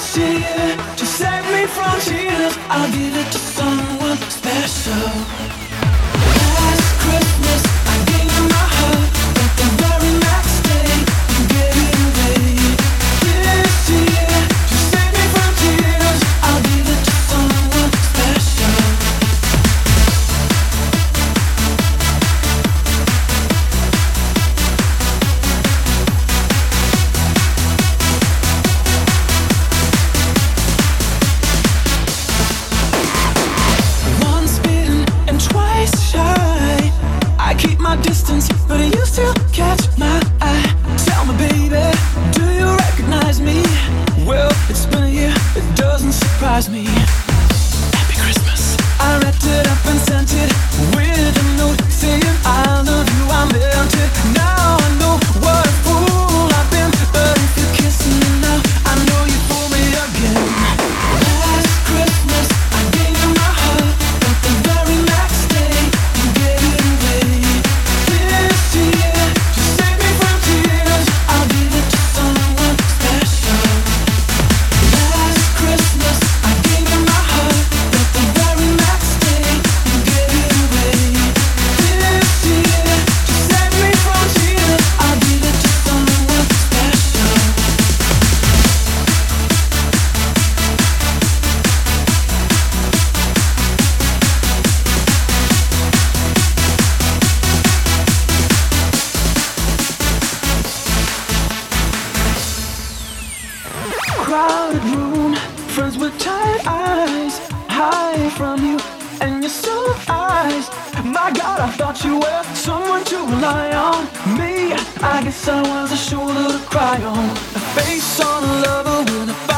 This year, to save me from tears, I'll give it to someone special. Last Christmas, I gave you my heart, but the very next day, you gave it away. This year, to save me from tears, I'll give it to someone special. Once bitten and twice shy, I keep my distance, but you still catch my eye. Tell me, baby, do you recognize me? Well, it's been a year, it doesn't surprise me. Happy Christmas. I wrapped it up and sent it with a note saying I love you, I meant it. Now I know what a fool I've been, but if you're kissing me now, I know you fool me again. Last Christmas, I gave you my heart, but the very next day, you gave it away. This year, to save me from tears, I'll give it to someone special. Last Christmas, I gave you my heart, but the very next day, you gave it away. This year, to save me from tears, I'll give it to someone special. Crowded room, friends with tired eyes, hide from you and your surprise. My God, I thought you were someone to rely on. Me, I guess I was a shoulder to cry on, a face on a lover with a